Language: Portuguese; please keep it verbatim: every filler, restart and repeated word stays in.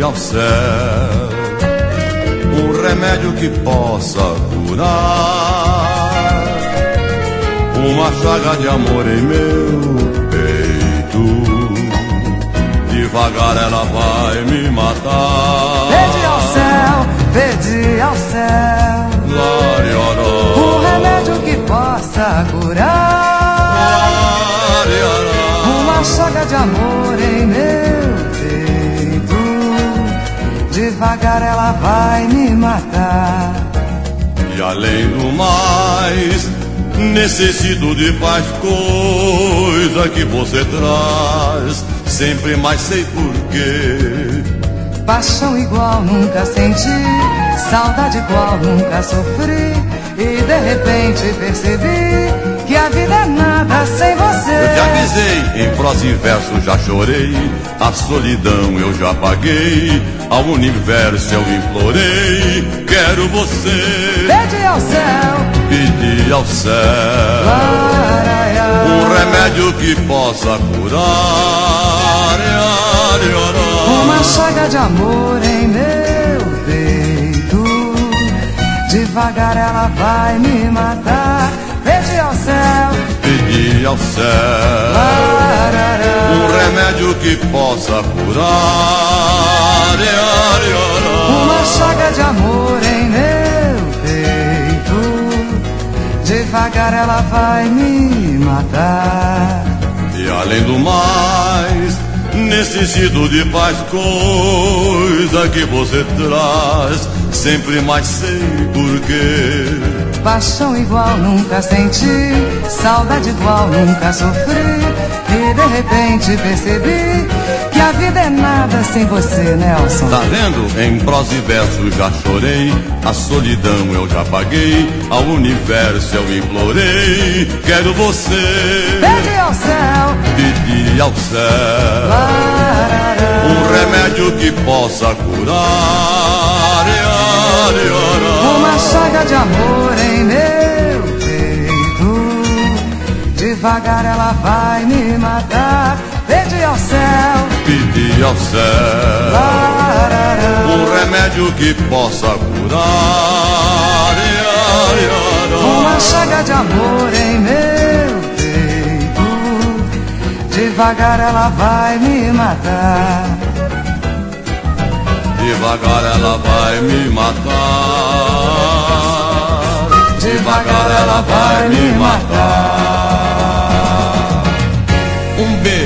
ao céu um remédio que possa curar uma chaga de amor em meu peito. Devagar ela vai me matar. Pede ao céu, pede ao céu um remédio que possa curar uma chaga de amor em meu peito. Devagar ela vai me matar. E além do mais, necessito de paz, coisa que você traz. Sempre mais sei porquê. Paixão igual nunca senti, saudade igual nunca sofri. E de repente percebi que a vida é nada sem você. Eu te avisei, em prosa e verso já chorei. A solidão eu já paguei. Ao universo eu implorei. Quero você. Pede ao céu, pedi ao céu um remédio que possa curar uma chaga de amor em meu peito. Devagar ela vai me matar. Pedi ao céu, pedi ao céu um remédio que possa curar uma chaga de amor em meu peito. Devagar ela vai me matar. E além do mais, necessito de paz, coisa que você traz. Sempre mais sei porquê. Paixão igual nunca senti, saudade igual nunca sofri. E de repente percebi que a vida é nada sem você, Nelson. Tá vendo? Em prosa e verso já chorei. A solidão eu já paguei. Ao universo eu implorei. Quero você. Pede ao céu, pedi ao céu um remédio que possa curar uma chaga de amor em meu peito. Devagar ela vai me matar. Pedi ao céu, pedi ao céu um remédio que possa curar uma chaga de amor em meu peito. Devagar ela vai me matar. Devagar ela vai me matar. Devagar ela vai me matar. Um beijo.